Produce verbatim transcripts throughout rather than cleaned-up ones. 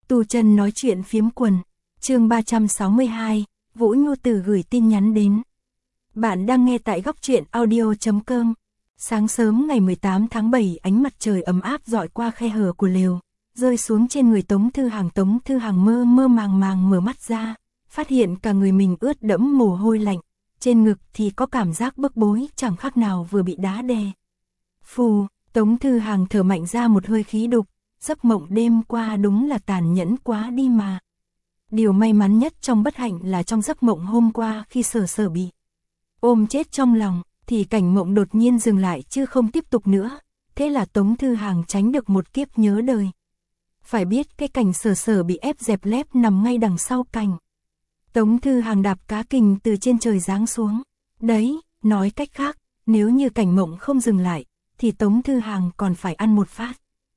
Tu chân nói chuyện phiếm quần, chương ba trăm sáu mươi hai, Vũ Nhu Tử gửi tin nhắn đến. Bạn đang nghe tại góc truyện audio chấm com. Sáng sớm ngày mười tám tháng bảy, ánh mặt trời ấm áp dọi qua khe hở của lều, rơi xuống trên người Tống Thư Hàng. Tống Thư Hàng mơ mơ màng màng mở mắt ra, phát hiện cả người mình ướt đẫm mồ hôi lạnh, trên ngực thì có cảm giác bức bối chẳng khác nào vừa bị đá đè. Phù, Tống Thư Hàng thở mạnh ra một hơi khí đục, giấc mộng đêm qua đúng là tàn nhẫn quá đi mà. Điều may mắn nhất trong bất hạnh là trong giấc mộng hôm qua khi Sở Sở bị ôm chết trong lòng, thì cảnh mộng đột nhiên dừng lại chứ không tiếp tục nữa, thế là Tống Thư Hàng tránh được một kiếp nhớ đời. Phải biết cái cảnh Sở Sở bị ép dẹp lép nằm ngay đằng sau cảnh. Tống Thư Hàng đạp cá kình từ trên trời giáng xuống. Đấy, nói cách khác, nếu như cảnh mộng không dừng lại, thì Tống Thư Hàng còn phải ăn một phát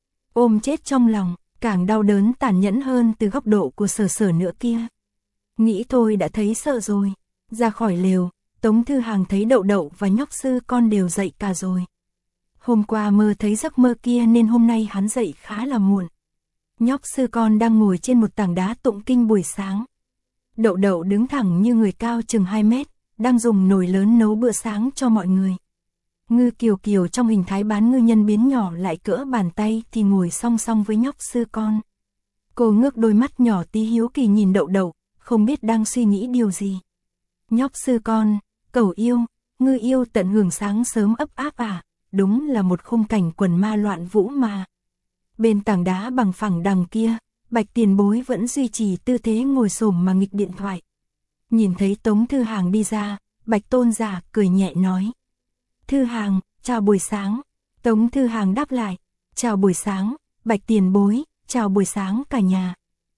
ôm chết trong lòng, càng đau đớn tàn nhẫn hơn từ góc độ của Sở Sở nữa kia. Nghĩ thôi đã thấy sợ rồi. Ra khỏi lều, Tống Thư Hàng thấy Đậu Đậu và nhóc sư con đều dậy cả rồi. Hôm qua mơ thấy giấc mơ kia nên hôm nay hắn dậy khá là muộn. Nhóc sư con đang ngồi trên một tảng đá tụng kinh buổi sáng. Đậu Đậu đứng thẳng như người cao chừng hai mét, đang dùng nồi lớn nấu bữa sáng cho mọi người. Ngư Kiều Kiều trong hình thái bán ngư nhân biến nhỏ lại cỡ bàn tay thì ngồi song song với nhóc sư con. Cô ngước đôi mắt nhỏ tí hiếu kỳ nhìn Đậu Đậu, không biết đang suy nghĩ điều gì. Nhóc sư con, cẩu yêu, ngư yêu tận hưởng sáng sớm ấp áp à, đúng là một khung cảnh quần ma loạn vũ mà. Bên tảng đá bằng phẳng đằng kia, Bạch Tiền Bối vẫn duy trì tư thế ngồi xổm mà nghịch điện thoại. Nhìn thấy Tống Thư Hàng đi ra, Bạch Tôn giả cười nhẹ nói: Thư Hàng, chào buổi sáng. Tống Thư Hàng đáp lại: chào buổi sáng, Bạch Tiền Bối, chào buổi sáng cả nhà.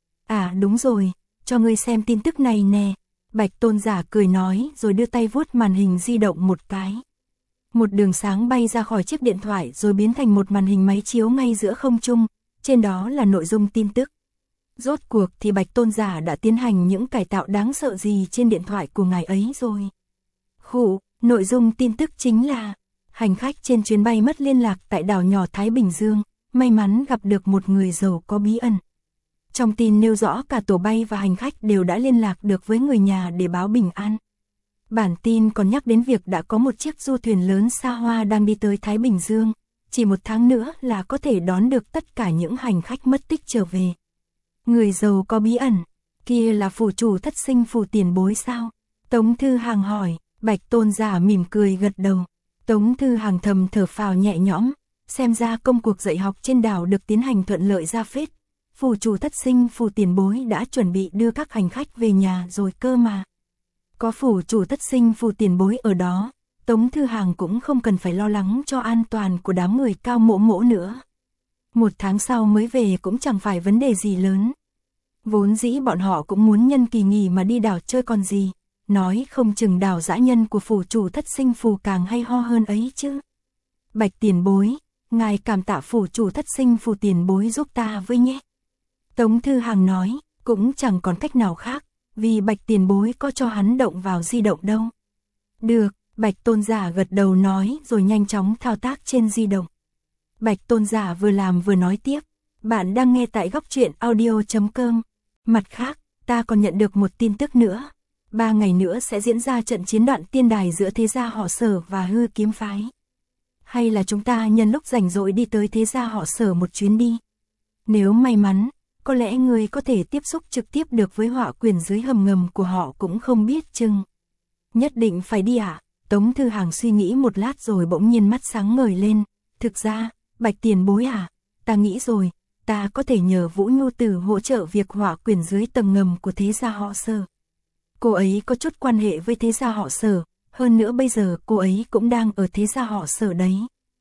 À đúng rồi, cho ngươi xem tin tức này nè. Bạch Tôn giả cười nói rồi đưa tay vuốt màn hình di động một cái. Một đường sáng bay ra khỏi chiếc điện thoại rồi biến thành một màn hình máy chiếu ngay giữa không trung, trên đó là nội dung tin tức. Rốt cuộc thì Bạch Tôn giả đã tiến hành những cải tạo đáng sợ gì trên điện thoại của ngài ấy rồi. Khủ, nội dung tin tức chính là hành khách trên chuyến bay mất liên lạc tại đảo nhỏ Thái Bình Dương, may mắn gặp được một người giàu có bí ẩn. Trong tin nêu rõ cả tổ bay và hành khách đều đã liên lạc được với người nhà để báo bình an. Bản tin còn nhắc đến việc đã có một chiếc du thuyền lớn xa hoa đang đi tới Thái Bình Dương, chỉ một tháng nữa là có thể đón được tất cả những hành khách mất tích trở về. Người giàu có bí ẩn, kia là phủ chủ Thất Sinh Phù Tiền Bối sao? Tống Thư Hàng hỏi. Bạch Tôn giả mỉm cười gật đầu. Tống Thư Hàng thầm thở phào nhẹ nhõm, xem ra công cuộc dạy học trên đảo được tiến hành thuận lợi ra phết. Phủ chủ Thất Sinh Phù Tiền Bối đã chuẩn bị đưa các hành khách về nhà rồi cơ mà. Có phủ chủ Thất Sinh Phù Tiền Bối ở đó, Tống Thư Hàng cũng không cần phải lo lắng cho an toàn của đám người cao mỗ mỗ nữa. Một tháng sau mới về cũng chẳng phải vấn đề gì lớn. Vốn dĩ bọn họ cũng muốn nhân kỳ nghỉ mà đi đảo chơi còn gì. Nói không chừng đảo dã nhân của phủ chủ Thất Sinh Phù càng hay ho hơn ấy chứ. Bạch Tiền Bối, ngài cảm tạ phủ chủ Thất Sinh Phù Tiền Bối giúp ta với nhé. Tống Thư Hàng nói, cũng chẳng còn cách nào khác, vì Bạch Tiền Bối có cho hắn động vào di động đâu. Được, Bạch Tôn giả gật đầu nói rồi nhanh chóng thao tác trên di động. Bạch Tôn giả vừa làm vừa nói tiếp, bạn đang nghe tại góc truyện audio chấm com. Mặt khác, ta còn nhận được một tin tức nữa. Ba ngày nữa sẽ diễn ra trận chiến đoạn tiên đài giữa thế gia họ Sở và Hư Kiếm Phái. Hay là chúng ta nhân lúc rảnh rỗi đi tới thế gia họ Sở một chuyến đi. Nếu may mắn, có lẽ người có thể tiếp xúc trực tiếp được với họa quyền dưới hầm ngầm của họ cũng không biết chừng. Nhất định phải đi à? Tống Thư Hàng suy nghĩ một lát rồi bỗng nhiên mắt sáng ngời lên. Thực ra, Bạch Tiền Bối à, ta nghĩ rồi, ta có thể nhờ Vũ Nhu Tử hỗ trợ việc họa quyền dưới tầng ngầm của thế gia họ Sở. Cô ấy có chút quan hệ với thế gia họ Sở, hơn nữa bây giờ cô ấy cũng đang ở thế gia họ Sở đấy.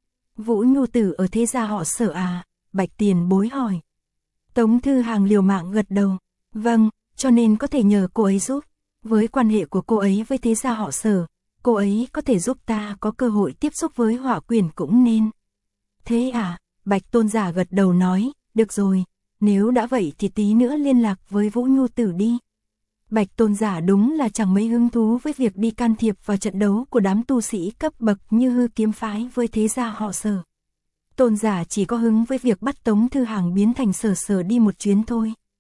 Vũ Nhu Tử ở thế gia họ Sở à? Bạch Tiền Bối hỏi. Tống Thư Hàng liều mạng gật đầu. Vâng, cho nên có thể nhờ cô ấy giúp. Với quan hệ của cô ấy với thế gia họ Sở, cô ấy có thể giúp ta có cơ hội tiếp xúc với họa quyền cũng nên. Thế à? Bạch Tôn giả gật đầu nói, được rồi, nếu đã vậy thì tí nữa liên lạc với Vũ Nhu Tử đi. Bạch Tôn giả đúng là chẳng mấy hứng thú với việc đi can thiệp vào trận đấu của đám tu sĩ cấp bậc như Hư Kiếm Phái với thế gia họ Sở. Tôn giả chỉ có hứng với việc bắt Tống Thư Hàng biến thành Sở Sở đi một chuyến thôi.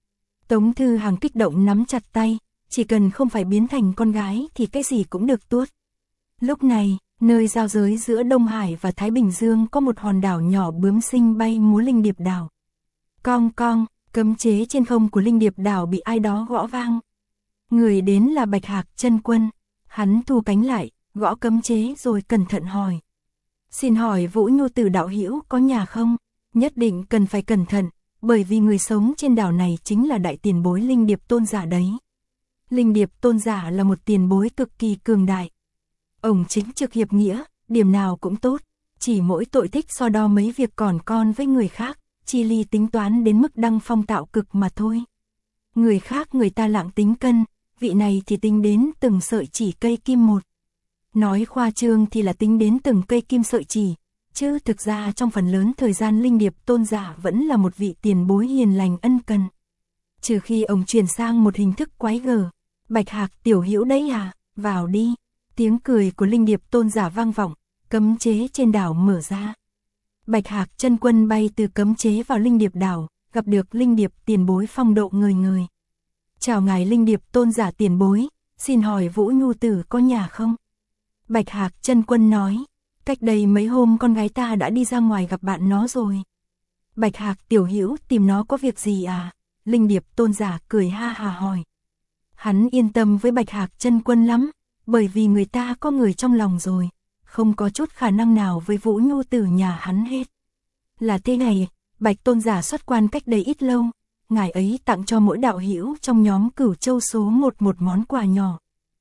Tống Thư Hằng kích động nắm chặt tay, chỉ cần không phải biến thành con gái thì cái gì cũng được tuốt. Lúc này, nơi giao giới giữa Đông Hải và Thái Bình Dương có một hòn đảo nhỏ bướm xinh bay múa linh điệp đảo. Cong cong, cấm chế trên không của linh điệp đảo bị ai đó gõ vang. Người đến là Bạch Hạc Chân Quân, hắn thu cánh lại, gõ cấm chế rồi cẩn thận hỏi. Xin hỏi Vũ Nhu Tử đạo hữu có nhà không? Nhất định cần phải cẩn thận, bởi vì người sống trên đảo này chính là đại tiền bối Linh Điệp Tôn Giả đấy. Linh Điệp Tôn Giả là một tiền bối cực kỳ cường đại. Ông chính trực hiệp nghĩa, điểm nào cũng tốt, chỉ mỗi tội thích so đo mấy việc còn con với người khác, chi ly tính toán đến mức đăng phong tạo cực mà thôi. Người khác người ta lạng tính cân, vị này thì tính đến từng sợi chỉ cây kim một. Nói khoa trương thì là tính đến từng cây kim sợi chỉ, chứ thực ra trong phần lớn thời gian Linh Điệp Tôn Giả vẫn là một vị tiền bối hiền lành ân cần. Trừ khi ông chuyển sang một hình thức quái gở. Bạch Hạc tiểu hữu đấy à, vào đi. Tiếng cười của Linh Điệp Tôn Giả vang vọng, cấm chế trên đảo mở ra. Bạch Hạc Chân Quân bay từ cấm chế vào Linh Điệp đảo, gặp được Linh Điệp tiền bối phong độ ngời ngời. Chào ngài Linh Điệp Tôn Giả tiền bối, xin hỏi Vũ Nhu Tử có nhà không? Bạch Hạc Chân Quân nói, cách đây mấy hôm con gái ta đã đi ra ngoài gặp bạn nó rồi. Bạch Hạc tiểu hữu tìm nó có việc gì à? Linh Điệp Tôn Giả cười ha hà hỏi. Hắn yên tâm với Bạch Hạc Chân Quân lắm, bởi vì người ta có người trong lòng rồi, không có chút khả năng nào với Vũ Nhu Tử nhà hắn hết. Là thế này, Bạch Tôn Giả xuất quan cách đây ít lâu, ngài ấy tặng cho mỗi đạo hữu trong nhóm Cửu Châu số một một món quà nhỏ.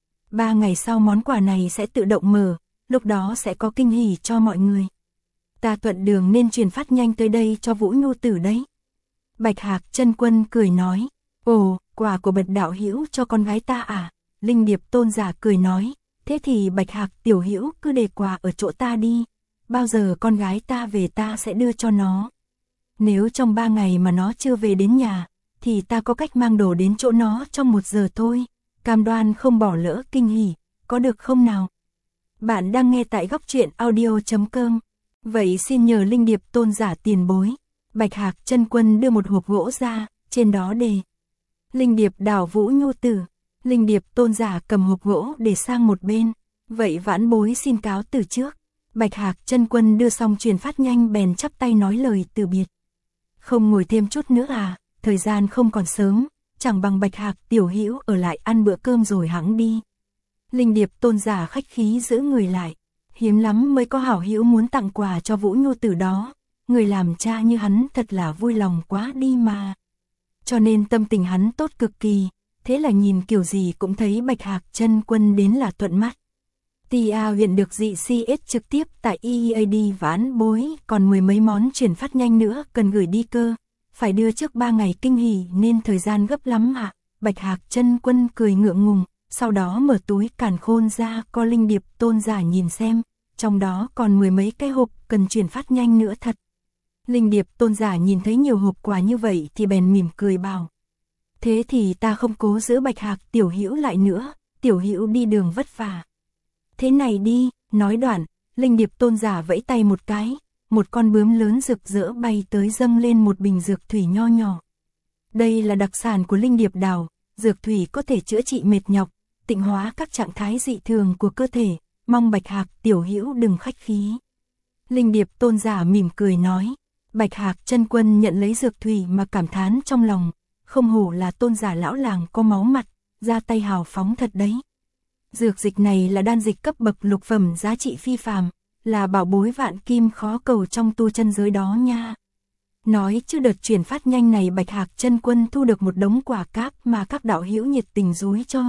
Ba ngày sau món quà này sẽ tự động mở, lúc đó sẽ có kinh hỉ cho mọi người. Ta thuận đường nên truyền phát nhanh tới đây cho Vũ Nhu Tử đấy. Bạch Hạc Chân Quân cười nói, ồ, quà của Bạch đạo hữu cho con gái ta à? Linh Điệp Tôn Giả cười nói, thế thì Bạch Hạc tiểu hữu cứ để quà ở chỗ ta đi, bao giờ con gái ta về ta sẽ đưa cho nó. Nếu trong ba ngày mà nó chưa về đến nhà, thì ta có cách mang đồ đến chỗ nó trong một giờ thôi, cam đoan không bỏ lỡ kinh hỉ, có được không nào? Bạn đang nghe tại góc truyện audio chấm com. Vậy xin nhờ Linh Điệp Tôn Giả tiền bối. Bạch Hạc Chân Quân đưa một hộp gỗ ra, trên đó đề Linh Điệp đảo Vũ Nhu Tử. Linh Điệp Tôn Giả cầm hộp gỗ để sang một bên. Vậy vãn bối xin cáo từ trước. Bạch Hạc Chân Quân đưa xong truyền phát nhanh bèn chắp tay nói lời từ biệt. Không ngồi thêm chút nữa à, thời gian không còn sớm, chẳng bằng Bạch Hạc tiểu hữu ở lại ăn bữa cơm rồi hẵng đi. Linh Điệp Tôn Giả khách khí giữ người lại, hiếm lắm mới có hảo hữu muốn tặng quà cho Vũ Nhu Tử đó, người làm cha như hắn thật là vui lòng quá đi mà. Cho nên tâm tình hắn tốt cực kỳ, thế là nhìn kiểu gì cũng thấy Bạch Hạc Chân Quân đến là thuận mắt. tê a huyện được dị xê ét trực tiếp tại e a đê vãn bối, còn mười mấy món chuyển phát nhanh nữa cần gửi đi cơ, phải đưa trước ba ngày kinh hỉ nên thời gian gấp lắm ạ. À? Bạch Hạc Chân Quân cười ngượng ngùng, sau đó mở túi càn khôn ra co Linh Điệp Tôn Giả nhìn xem, trong đó còn mười mấy cái hộp cần chuyển phát nhanh nữa thật. Linh Điệp Tôn Giả nhìn thấy nhiều hộp quà như vậy thì bèn mỉm cười bảo. Thế thì ta không cố giữ Bạch Hạc tiểu hữu lại nữa, tiểu hữu đi đường vất vả. Thế này đi, nói đoạn, Linh Điệp Tôn Giả vẫy tay một cái, một con bướm lớn rực rỡ bay tới dâng lên một bình dược thủy nho nhỏ. Đây là đặc sản của Linh Điệp đảo, dược thủy có thể chữa trị mệt nhọc, tịnh hóa các trạng thái dị thường của cơ thể, mong Bạch Hạc tiểu hữu đừng khách khí. Linh Điệp Tôn Giả mỉm cười nói. Bạch Hạc Chân Quân nhận lấy dược thủy mà cảm thán trong lòng, không hổ là Tôn Giả lão làng có máu mặt, ra tay hào phóng thật đấy. Dược dịch này là đan dịch cấp bậc lục phẩm giá trị phi phàm, là bảo bối vạn kim khó cầu trong tu chân giới đó nha. Nói chứ đợt chuyển phát nhanh này Bạch Hạc Chân Quân thu được một đống quà cáp mà các đạo hữu nhiệt tình dúi cho.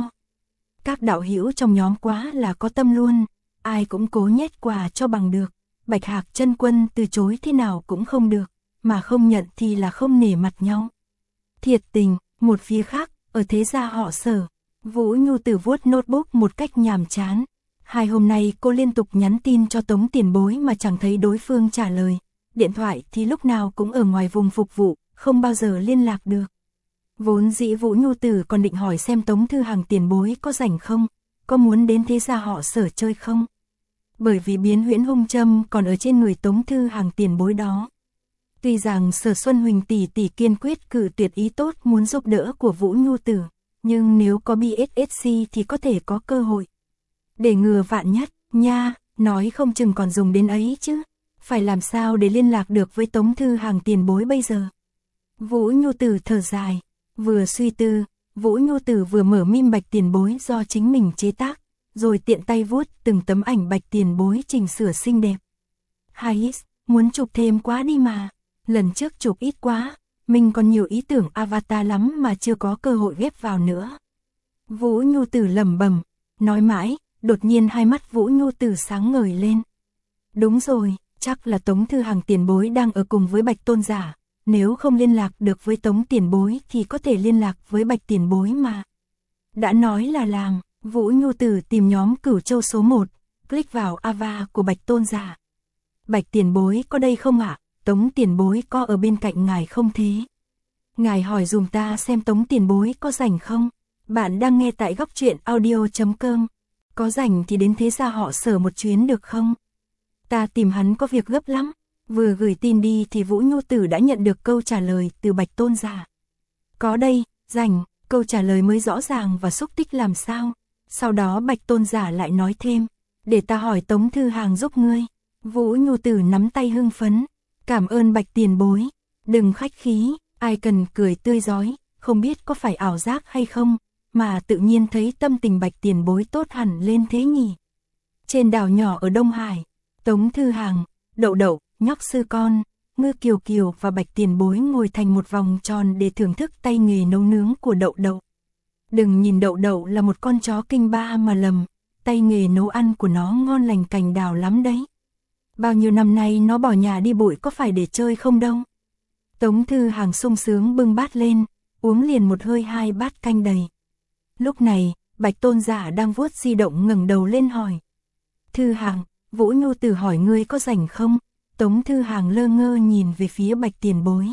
Các đạo hữu trong nhóm quá là có tâm luôn, ai cũng cố nhét quà cho bằng được. Bạch Hạc Chân Quân từ chối thế nào cũng không được, mà không nhận thì là không nể mặt nhau. Thiệt tình, một phía khác, ở thế gia họ Sở, Vũ Nhu Tử vuốt notebook một cách nhàm chán. Hai hôm nay cô liên tục nhắn tin cho Tống tiền bối mà chẳng thấy đối phương trả lời. Điện thoại thì lúc nào cũng ở ngoài vùng phục vụ, không bao giờ liên lạc được. Vốn dĩ Vũ Nhu Tử còn định hỏi xem Tống Thư Hằng tiền bối có rảnh không, có muốn đến thế gia họ Sở chơi không. Bởi vì biến huyễn hung châm còn ở trên người Tống Thư Hằng tiền bối đó. Tuy rằng Sở Xuân Huỳnh tỷ tỷ kiên quyết cự tuyệt ý tốt muốn giúp đỡ của Vũ Nhu Tử, nhưng nếu có bê ét ét xê thì có thể có cơ hội. Để ngừa vạn nhất, nha, nói không chừng còn dùng đến ấy chứ. Phải làm sao để liên lạc được với Tống Thư Hàng tiền bối bây giờ? Vũ Nhu Tử thở dài, vừa suy tư, Vũ Nhu Tử vừa mở mim Bạch tiền bối do chính mình chế tác, rồi tiện tay vuốt từng tấm ảnh Bạch tiền bối chỉnh sửa xinh đẹp. Hay, muốn chụp thêm quá đi mà, lần trước chụp ít quá, mình còn nhiều ý tưởng avatar lắm mà chưa có cơ hội ghép vào nữa. Vũ Nhu Tử lẩm bẩm, nói mãi, đột nhiên hai mắt Vũ Nhu Tử sáng ngời lên. Đúng rồi, chắc là Tống Thư Hàng tiền bối đang ở cùng với Bạch tôn giả, nếu không liên lạc được với Tống tiền bối thì có thể liên lạc với Bạch tiền bối mà. Đã nói là làm, Vũ Nhu Tử tìm nhóm Cửu Châu số một, click vào ava của Bạch tôn giả. Bạch tiền bối có đây không ạ? Tống tiền bối có ở bên cạnh ngài không thế? Ngài hỏi dùm ta xem Tống tiền bối có rảnh không? Bạn đang nghe tại góc truyện audio chấm com. Có rảnh thì đến thế gia họ Sở một chuyến được không? Ta tìm hắn có việc gấp lắm. Vừa gửi tin đi thì Vũ Nhu Tử đã nhận được câu trả lời từ Bạch tôn giả. Có đây, rảnh, câu trả lời mới rõ ràng và xúc tích làm sao? Sau đó Bạch tôn giả lại nói thêm, để ta hỏi Tống Thư Hàng giúp ngươi. Vũ Nhu Tử nắm tay hưng phấn, cảm ơn Bạch tiền bối, đừng khách khí, ai cần cười tươi rói, không biết có phải ảo giác hay không, mà tự nhiên thấy tâm tình Bạch tiền bối tốt hẳn lên thế nhỉ. Trên đảo nhỏ ở Đông Hải, Tống Thư Hàng, Đậu Đậu, Nhóc sư con, Ngư Kiều Kiều và Bạch tiền bối ngồi thành một vòng tròn để thưởng thức tay nghề nấu nướng của Đậu Đậu. Đừng nhìn Đậu Đậu là một con chó kinh ba mà lầm, tay nghề nấu ăn của nó ngon lành cành đào lắm đấy. Bao nhiêu năm nay nó bỏ nhà đi bụi có phải để chơi không đâu. Tống Thư Hàng sung sướng bưng bát lên, uống liền một hơi hai bát canh đầy. Lúc này, Bạch tôn giả đang vuốt di động ngẩng đầu lên hỏi. Thư Hàng, Vũ Nhu Tử hỏi ngươi có rảnh không? Tống Thư Hàng lơ ngơ nhìn về phía Bạch tiền bối.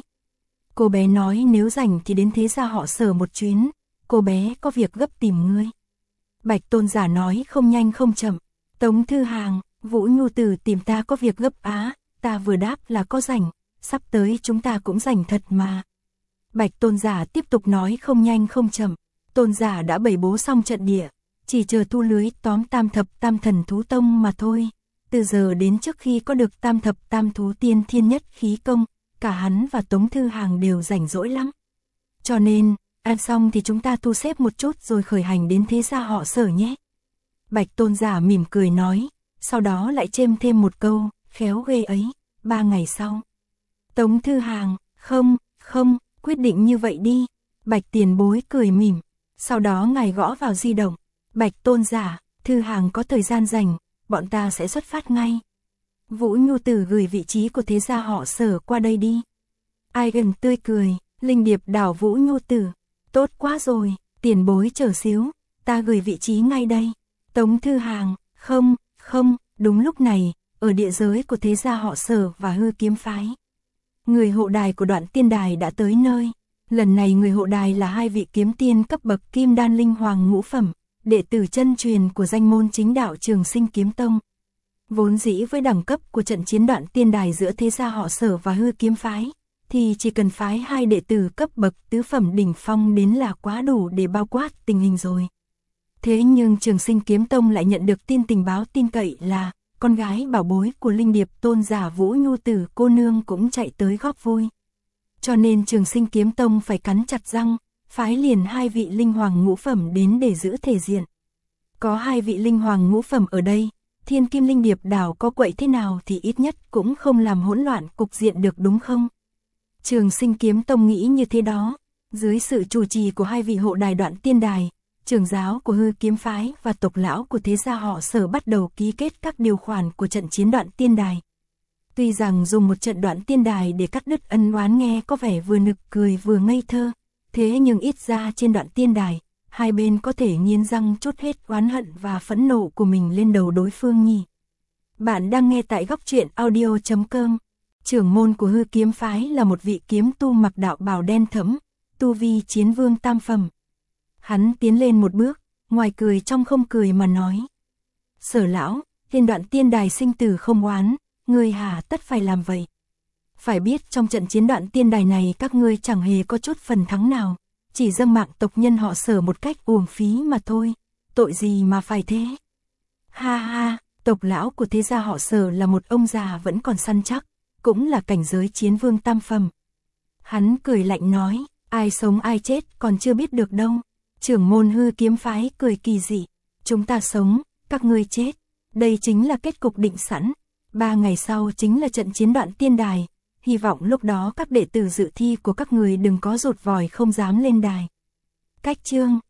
Cô bé nói nếu rảnh thì đến thế gia họ Sở một chuyến, cô bé có việc gấp tìm ngươi. Bạch tôn giả nói không nhanh không chậm. Tống Thư Hàng, Vũ Nhu Tử tìm ta có việc gấp á, ta vừa đáp là có rảnh, sắp tới chúng ta cũng rảnh thật mà. Bạch tôn giả tiếp tục nói không nhanh không chậm, tôn giả đã bày bố xong trận địa, chỉ chờ thu lưới tóm tam thập tam thần thú tông mà thôi. Từ giờ đến trước khi có được tam thập tam thú tiên thiên nhất khí công, cả hắn và Tống Thư Hàng đều rảnh rỗi lắm. Cho nên, ăn xong thì chúng ta thu xếp một chút rồi khởi hành đến thế gia họ Sở nhé. Bạch tôn giả mỉm cười nói, sau đó lại chêm thêm một câu, khéo ghê ấy, ba ngày sau. Tống Thư Hàng, không, không, quyết định như vậy đi. Bạch tiền bối cười mỉm, sau đó ngài gõ vào di động. Bạch tôn giả, Thư Hàng có thời gian rảnh, bọn ta sẽ xuất phát ngay. Vũ Nhu Tử gửi vị trí của thế gia họ Sở qua đây đi. Ai gần tươi cười, linh điệp đảo Vũ Nhu Tử. Tốt quá rồi, tiền bối chờ xíu, ta gửi vị trí ngay đây. Tống Thư Hàng, không, không, đúng lúc này, ở địa giới của thế gia họ Sở và Hư Kiếm Phái. Người hộ đài của Đoạn Tiên Đài đã tới nơi. Lần này người hộ đài là hai vị kiếm tiên cấp bậc Kim Đan Linh Hoàng ngũ phẩm, đệ tử chân truyền của danh môn chính đạo Trường Sinh Kiếm Tông. Vốn dĩ với đẳng cấp của trận chiến Đoạn Tiên Đài giữa thế gia họ Sở và Hư Kiếm Phái, thì chỉ cần phái hai đệ tử cấp bậc tứ phẩm đỉnh phong đến là quá đủ để bao quát tình hình rồi. Thế nhưng Trường Sinh Kiếm Tông lại nhận được tin tình báo tin cậy là con gái bảo bối của linh điệp tôn giả Vũ Nhu Tử cô nương cũng chạy tới góp vui. Cho nên Trường Sinh Kiếm Tông phải cắn chặt răng, phái liền hai vị linh hoàng ngũ phẩm đến để giữ thể diện. Có hai vị linh hoàng ngũ phẩm ở đây, Thiên Kim Linh Điệp đảo có quậy thế nào thì ít nhất cũng không làm hỗn loạn cục diện được đúng không? Trường Sinh Kiếm Tông nghĩ như thế đó, dưới sự chủ trì của hai vị hộ đài Đoạn Tiên Đài, trưởng giáo của Hư Kiếm Phái và tộc lão của thế gia họ Sở bắt đầu ký kết các điều khoản của trận chiến Đoạn Tiên Đài. Tuy rằng dùng một trận Đoạn Tiên Đài để cắt đứt ân oán nghe có vẻ vừa nực cười vừa ngây thơ, thế nhưng ít ra trên Đoạn Tiên Đài, hai bên có thể nghiến răng trút hết oán hận và phẫn nộ của mình lên đầu đối phương nhỉ. Bạn đang nghe tại góc truyện audio chấm com. Trưởng môn của Hư Kiếm Phái là một vị kiếm tu mặc đạo bào đen thẫm, tu vi chiến vương tam phẩm. Hắn tiến lên một bước, ngoài cười trong không cười mà nói. Sở lão, trên Đoạn Tiên Đài sinh tử không oán, người hà tất phải làm vậy. Phải biết trong trận chiến đoạn tiên đài này các ngươi chẳng hề có chút phần thắng nào, chỉ dâng mạng tộc nhân họ Sở một cách uổng phí mà thôi, tội gì mà phải thế. Ha ha, tộc lão của thế gia họ Sở là một ông già vẫn còn săn chắc, cũng là cảnh giới chiến vương tam phẩm. Hắn cười lạnh nói, ai sống ai chết còn chưa biết được đâu. Trưởng môn Hư Kiếm phái cười kỳ dị, chúng ta sống, các ngươi chết, đây chính là kết cục định sẵn. Ba ngày sau chính là trận chiến đoạn tiên đài, hy vọng lúc đó các đệ tử dự thi của các người đừng có rụt vòi không dám lên đài. Cách chương